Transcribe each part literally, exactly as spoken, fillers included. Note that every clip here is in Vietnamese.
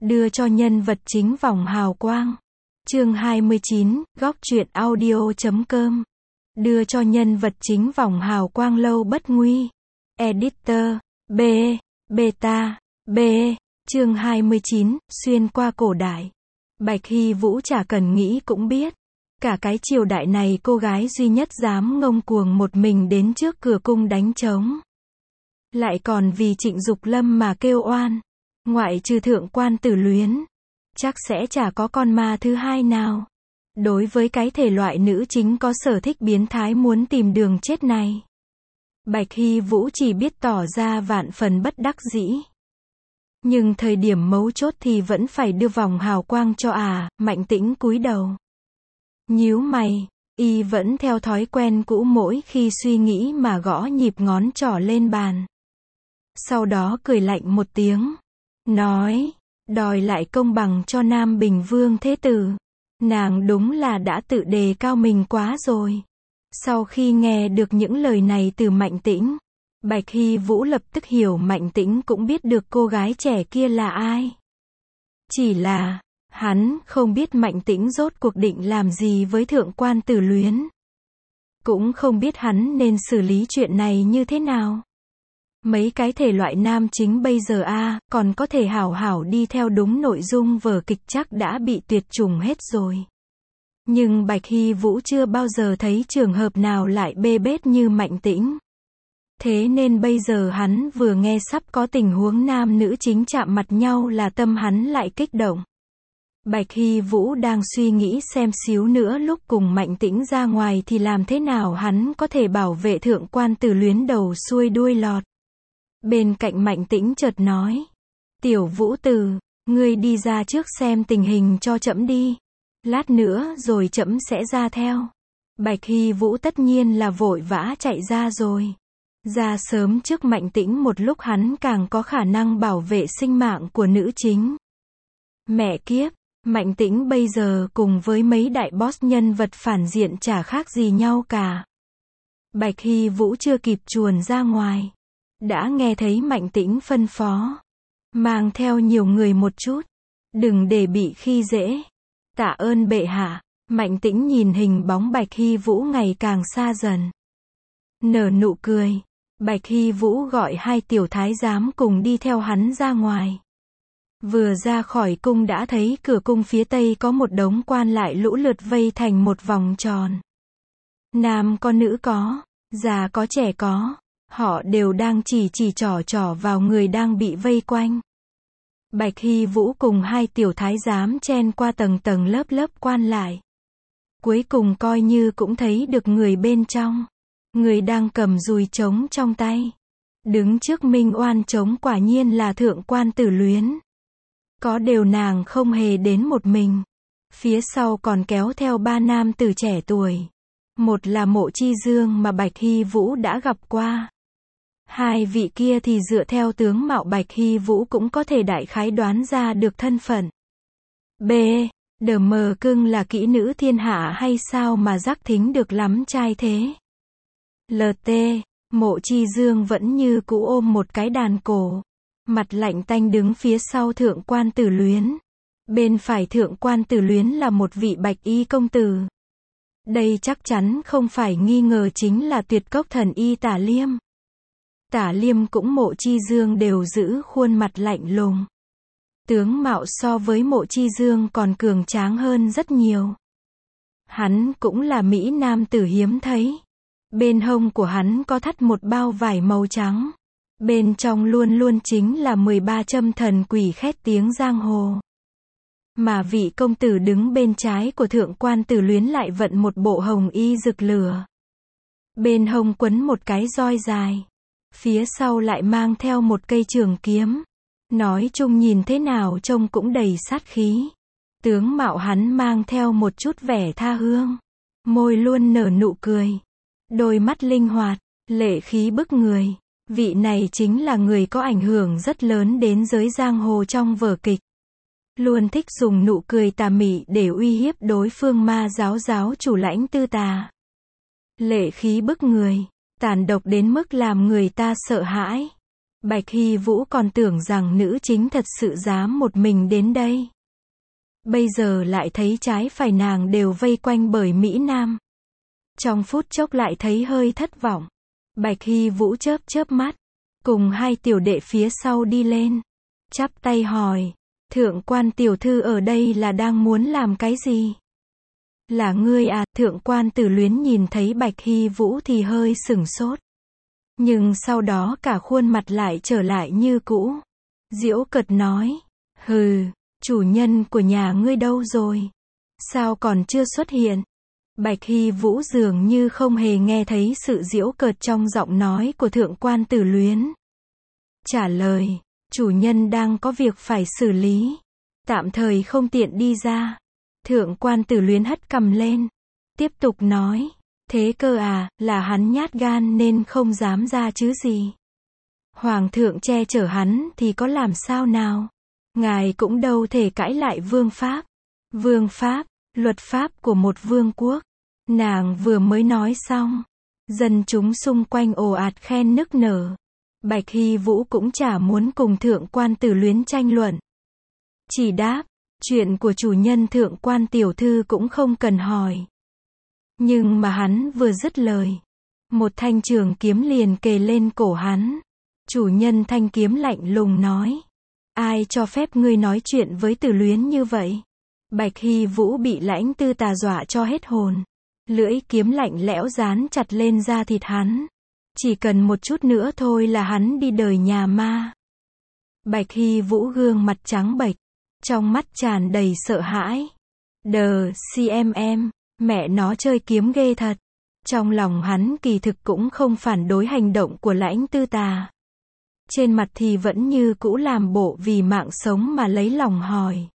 đưa cho nhân vật chính vòng hào quang. Chương hai mươi chín, góc truyện audio chấm com. Đưa cho nhân vật chính vòng hào quang lâu bất nguy. Editor, B, Beta, B. Chương hai mươi chín, xuyên qua cổ đại. Bạch Hy Vũ chả cần nghĩ cũng biết. Cả cái triều đại này cô gái duy nhất dám ngông cuồng một mình đến trước cửa cung đánh trống. Lại còn vì Trịnh Dục Lâm mà kêu oan. Ngoại trừ Thượng Quan Tử Luyến, chắc sẽ chả có con ma thứ hai nào. Đối với cái thể loại nữ chính có sở thích biến thái muốn tìm đường chết này, Bạch Hy Vũ chỉ biết tỏ ra vạn phần bất đắc dĩ. Nhưng thời điểm mấu chốt thì vẫn phải đưa vòng hào quang cho à, Mạnh Tĩnh cúi đầu. Nhíu mày, y vẫn theo thói quen cũ mỗi khi suy nghĩ mà gõ nhịp ngón trỏ lên bàn. Sau đó cười lạnh một tiếng, nói, đòi lại công bằng cho Nam Bình Vương Thế Tử. Nàng đúng là đã tự đề cao mình quá rồi. Sau khi nghe được những lời này từ Mạnh Tĩnh, Bạch Hy Vũ lập tức hiểu Mạnh Tĩnh cũng biết được cô gái trẻ kia là ai. Chỉ là, hắn không biết Mạnh Tĩnh rốt cuộc định làm gì với Thượng Quan Tử Luyến. Cũng không biết hắn nên xử lý chuyện này như thế nào. Mấy cái thể loại nam chính bây giờ a à, còn có thể hảo hảo đi theo đúng nội dung vở kịch chắc đã bị tuyệt chủng hết rồi. Nhưng Bạch Hy Vũ chưa bao giờ thấy trường hợp nào lại bê bết như Mạnh Tĩnh. Thế nên bây giờ hắn vừa nghe sắp có tình huống nam nữ chính chạm mặt nhau là tâm hắn lại kích động. Bạch Hy Vũ đang suy nghĩ xem xíu nữa lúc cùng Mạnh Tĩnh ra ngoài thì làm thế nào hắn có thể bảo vệ Thượng Quan Tử Luyến đầu xuôi đuôi lọt. Bên cạnh Mạnh Tĩnh chợt nói, Tiểu Vũ Từ, ngươi đi ra trước xem tình hình cho trẫm đi. Lát nữa rồi trẫm sẽ ra theo. Bạch Hy Vũ tất nhiên là vội vã chạy ra rồi. Ra sớm trước Mạnh Tĩnh một lúc hắn càng có khả năng bảo vệ sinh mạng của nữ chính. Mẹ kiếp, Mạnh Tĩnh bây giờ cùng với mấy đại boss nhân vật phản diện chả khác gì nhau cả. Bạch Hy Vũ chưa kịp chuồn ra ngoài, đã nghe thấy Mạnh Tĩnh phân phó, mang theo nhiều người một chút, đừng để bị khi dễ. Tạ ơn bệ hạ. Mạnh Tĩnh nhìn hình bóng Bạch Hy Vũ ngày càng xa dần, nở nụ cười. Bạch Hy Vũ gọi hai tiểu thái giám cùng đi theo hắn ra ngoài. Vừa ra khỏi cung đã thấy cửa cung phía tây có một đống quan lại lũ lượt vây thành một vòng tròn. Nam có nữ có, già có trẻ có, họ đều đang chỉ chỉ trỏ trỏ vào người đang bị vây quanh. Bạch Hy Vũ cùng hai tiểu thái giám chen qua tầng tầng lớp lớp quan lại. Cuối cùng coi như cũng thấy được người bên trong. Người đang cầm dùi trống trong tay. Đứng trước Minh Oan trống quả nhiên là Thượng Quan Tử Luyến. Có điều nàng không hề đến một mình. Phía sau còn kéo theo ba nam tử trẻ tuổi. Một là Mộ Chi Dương mà Bạch Hy Vũ đã gặp qua. Hai vị kia thì dựa theo tướng mạo Bạch Hy Vũ cũng có thể đại khái đoán ra được thân phận. B. Đờ mờ cưng là kỹ nữ thiên hạ hay sao mà giác thính được lắm trai thế? lờ tê. Mộ Chi Dương vẫn như cũ ôm một cái đàn cổ. Mặt lạnh tanh đứng phía sau Thượng Quan Tử Luyến. Bên phải Thượng Quan Tử Luyến là một vị bạch y công tử. Đây chắc chắn không phải nghi ngờ chính là tuyệt cốc thần y Tả Liêm. Tả Liêm cũng Mộ Chi Dương đều giữ khuôn mặt lạnh lùng. Tướng mạo so với Mộ Chi Dương còn cường tráng hơn rất nhiều. Hắn cũng là mỹ nam tử hiếm thấy. Bên hông của hắn có thắt một bao vải màu trắng. Bên trong luôn luôn chính là mười ba châm thần quỷ khét tiếng giang hồ. Mà vị công tử đứng bên trái của Thượng Quan Tử Luyến lại vận một bộ hồng y rực lửa. Bên hông quấn một cái roi dài. Phía sau lại mang theo một cây trường kiếm. Nói chung nhìn thế nào trông cũng đầy sát khí. Tướng mạo hắn mang theo một chút vẻ tha hương. Môi luôn nở nụ cười. Đôi mắt linh hoạt, lệ khí bức người. Vị này chính là người có ảnh hưởng rất lớn đến giới giang hồ trong vở kịch. Luôn thích dùng nụ cười tà mị để uy hiếp đối phương ma giáo giáo chủ Lãnh Tư Tà. Lệ khí bức người, tàn độc đến mức làm người ta sợ hãi. Bạch Hy Vũ còn tưởng rằng nữ chính thật sự dám một mình đến đây. Bây giờ lại thấy trái phải nàng đều vây quanh bởi Mỹ Nam. Trong phút chốc lại thấy hơi thất vọng. Bạch Hy Vũ chớp chớp mắt, cùng hai tiểu đệ phía sau đi lên. Chắp tay hỏi, thượng quan tiểu thư ở đây là đang muốn làm cái gì? Là ngươi à? Thượng quan Tử Luyến nhìn thấy Bạch Hy Vũ thì hơi sửng sốt. Nhưng sau đó cả khuôn mặt lại trở lại như cũ. Giễu cợt nói, hừ, chủ nhân của nhà ngươi đâu rồi? Sao còn chưa xuất hiện? Bạch Hy Vũ dường như không hề nghe thấy sự giễu cợt trong giọng nói của thượng quan Tử Luyến. Trả lời, chủ nhân đang có việc phải xử lý. Tạm thời không tiện đi ra. Thượng quan Tử Luyến hất cằm lên. Tiếp tục nói, thế cơ à, là hắn nhát gan nên không dám ra chứ gì. Hoàng thượng che chở hắn thì có làm sao nào. Ngài cũng đâu thể cãi lại vương pháp. Vương pháp, luật pháp của một vương quốc. Nàng vừa mới nói xong. Dân chúng xung quanh ồ ạt khen nức nở. Bạch Hy Vũ cũng chả muốn cùng thượng quan Tử Luyến tranh luận. Chỉ đáp, chuyện của chủ nhân thượng quan tiểu thư cũng không cần hỏi. Nhưng mà hắn vừa dứt lời, một thanh trường kiếm liền kề lên cổ hắn. Chủ nhân thanh kiếm lạnh lùng nói, ai cho phép ngươi nói chuyện với Tử Luyến như vậy? Bạch Hy Vũ bị Lãnh Tư Tà dọa cho hết hồn. Lưỡi kiếm lạnh lẽo dán chặt lên da thịt hắn. Chỉ cần một chút nữa thôi là hắn đi đời nhà ma. Bạch Hy Vũ gương mặt trắng bệch, trong mắt tràn đầy sợ hãi. Đờ, xê em em, mẹ nó chơi kiếm ghê thật. Trong lòng hắn kỳ thực cũng không phản đối hành động của Lãnh Tư Tà. Trên mặt thì vẫn như cũ làm bộ vì mạng sống mà lấy lòng hỏi.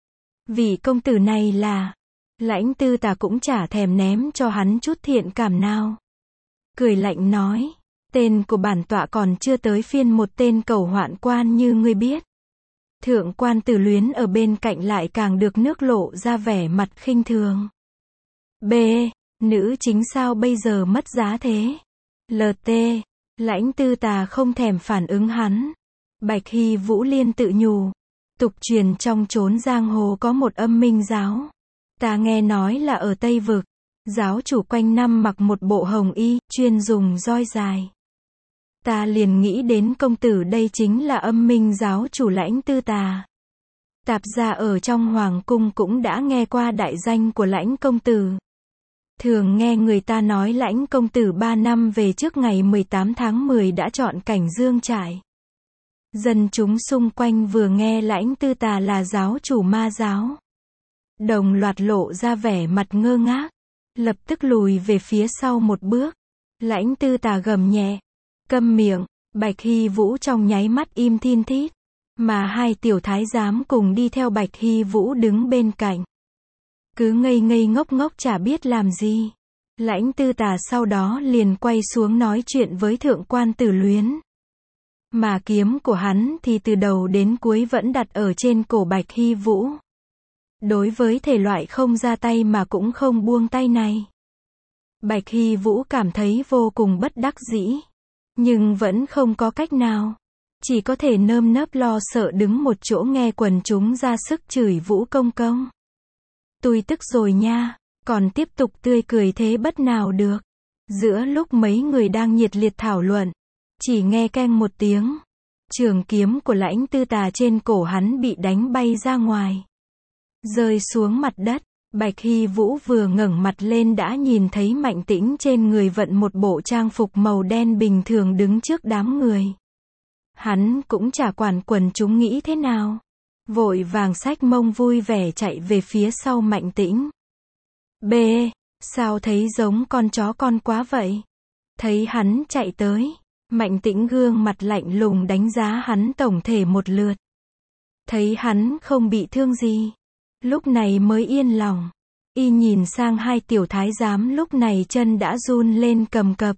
Vị công tử này là... Lãnh Tư Tà cũng chả thèm ném cho hắn chút thiện cảm nào. Cười lạnh nói, tên của bản tọa còn chưa tới phiên một tên cẩu hoạn quan như ngươi biết. Thượng quan Tử Luyến ở bên cạnh lại càng được nước lộ ra vẻ mặt khinh thường. B. Nữ chính sao bây giờ mất giá thế? lờ tê. Lãnh Tư Tà không thèm phản ứng hắn. Bạch Hy Vũ liên tự nhủ. Tục truyền trong chốn giang hồ có một âm minh giáo. Ta nghe nói là ở Tây Vực. Giáo chủ quanh năm mặc một bộ hồng y, chuyên dùng roi dài. Ta liền nghĩ đến công tử đây chính là âm minh giáo chủ Lãnh Tư Tà. Tạp gia ở trong hoàng cung cũng đã nghe qua đại danh của Lãnh công tử. Thường nghe người ta nói Lãnh công tử ba năm về trước ngày mười tám tháng mười đã chọn cảnh Dương Trại. Dân chúng xung quanh vừa nghe Lãnh Tư Tà là giáo chủ ma giáo. Đồng loạt lộ ra vẻ mặt ngơ ngác. Lập tức lùi về phía sau một bước. Lãnh Tư Tà gầm nhẹ. Câm miệng. Bạch Hy Vũ trong nháy mắt im thin thít. Mà hai tiểu thái giám cùng đi theo Bạch Hy Vũ đứng bên cạnh. Cứ ngây ngây ngốc ngốc chả biết làm gì. Lãnh Tư Tà sau đó liền quay xuống nói chuyện với thượng quan Tử Luyến. Mà kiếm của hắn thì từ đầu đến cuối vẫn đặt ở trên cổ Bạch Hy Vũ. Đối với thể loại không ra tay mà cũng không buông tay này, Bạch Hy Vũ cảm thấy vô cùng bất đắc dĩ. Nhưng vẫn không có cách nào. Chỉ có thể nơm nớp lo sợ đứng một chỗ nghe quần chúng ra sức chửi Vũ công công. Tôi tức rồi nha, còn tiếp tục tươi cười thế bất nào được. Giữa lúc mấy người đang nhiệt liệt thảo luận, chỉ nghe keng một tiếng. Trường kiếm của Lãnh Tư Tà trên cổ hắn bị đánh bay ra ngoài. Rơi xuống mặt đất. Bạch Hy Vũ vừa ngẩng mặt lên đã nhìn thấy Mạnh Tĩnh trên người vận một bộ trang phục màu đen bình thường đứng trước đám người. Hắn cũng chả quản quần chúng nghĩ thế nào. Vội vàng xách mông vui vẻ chạy về phía sau Mạnh Tĩnh. B. Sao thấy giống con chó con quá vậy? Thấy hắn chạy tới, Mạnh Tĩnh gương mặt lạnh lùng đánh giá hắn tổng thể một lượt. Thấy hắn không bị thương gì. Lúc này mới yên lòng. Y nhìn sang hai tiểu thái giám lúc này chân đã run lên cầm cập.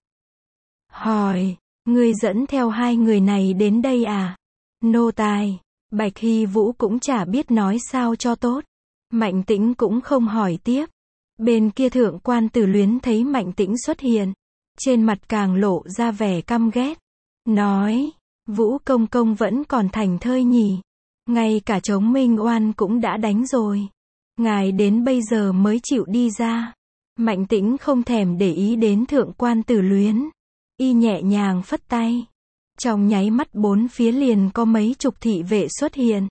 Hỏi, ngươi dẫn theo hai người này đến đây à? Nô tài. Bạch Hy Vũ cũng chả biết nói sao cho tốt. Mạnh Tĩnh cũng không hỏi tiếp. Bên kia thượng quan Tử Luyến thấy Mạnh Tĩnh xuất hiện. Trên mặt càng lộ ra vẻ căm ghét. Nói, Vũ công công vẫn còn thảnh thơi nhỉ. Ngay cả Trống Minh Oan cũng đã đánh rồi. Ngài đến bây giờ mới chịu đi ra. Mạnh Tĩnh không thèm để ý đến thượng quan Tử Luyến. Y nhẹ nhàng phất tay. Trong nháy mắt bốn phía liền có mấy chục thị vệ xuất hiện.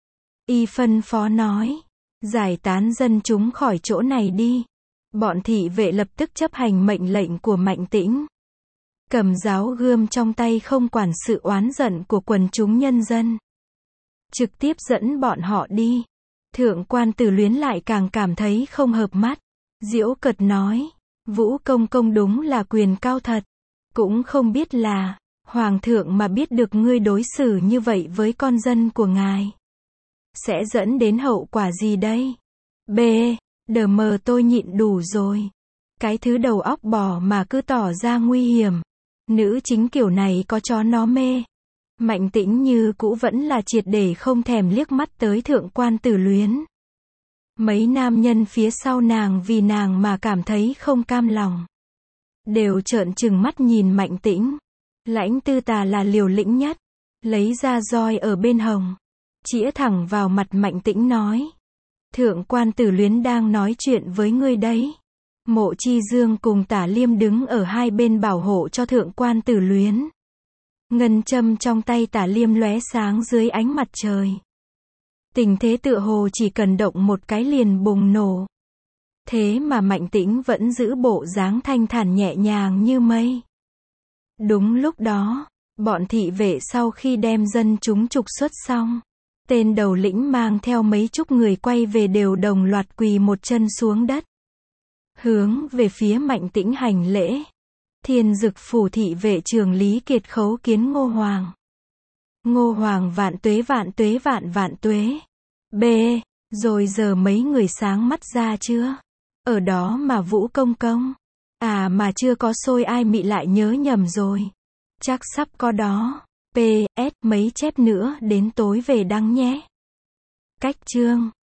Y phân phó nói. Giải tán dân chúng khỏi chỗ này đi. Bọn thị vệ lập tức chấp hành mệnh lệnh của Mạnh Tĩnh. Cầm giáo gươm trong tay không quản sự oán giận của quần chúng nhân dân. Trực tiếp dẫn bọn họ đi. Thượng quan Tử Luyến lại càng cảm thấy không hợp mắt. Giễu cợt nói. Vũ công công đúng là quyền cao thật. Cũng không biết là, Hoàng thượng mà biết được ngươi đối xử như vậy với con dân của ngài. Sẽ dẫn đến hậu quả gì đây? B. Đờ mờ tôi nhịn đủ rồi. Cái thứ đầu óc bò mà cứ tỏ ra nguy hiểm. Nữ chính kiểu này có chó nó mê. Mạnh Tĩnh như cũ vẫn là triệt để không thèm liếc mắt tới thượng quan Tử Luyến. Mấy nam nhân phía sau nàng vì nàng mà cảm thấy không cam lòng. Đều trợn trừng mắt nhìn Mạnh Tĩnh. Lãnh Tư Tà là liều lĩnh nhất. Lấy ra roi ở bên hông. Chĩa thẳng vào mặt Mạnh Tĩnh nói. Thượng quan Tử Luyến đang nói chuyện với ngươi đấy. Mộ Chi Dương cùng Tả Liêm đứng ở hai bên bảo hộ cho thượng quan Tử Luyến. Ngân châm trong tay Tả Liêm lóe sáng dưới ánh mặt trời. Tình thế tựa hồ chỉ cần động một cái liền bùng nổ. Thế mà Mạnh Tĩnh vẫn giữ bộ dáng thanh thản nhẹ nhàng như mây. Đúng lúc đó, bọn thị vệ sau khi đem dân chúng trục xuất xong, tên đầu lĩnh mang theo mấy chục người quay về đều đồng loạt quỳ một chân xuống đất. Hướng về phía Mạnh Tĩnh hành lễ. Thiên Dực phủ thị vệ trưởng Lý Kiệt khấu kiến Ngô Hoàng. Ngô Hoàng vạn tuế vạn tuế vạn vạn tuế. B. Rồi giờ mấy người sáng mắt ra chưa? Ở đó mà Vũ công công. À mà chưa có xôi ai mị lại nhớ nhầm rồi. Chắc sắp có đó. P S mấy chép nữa đến tối về đăng nhé. Cách chương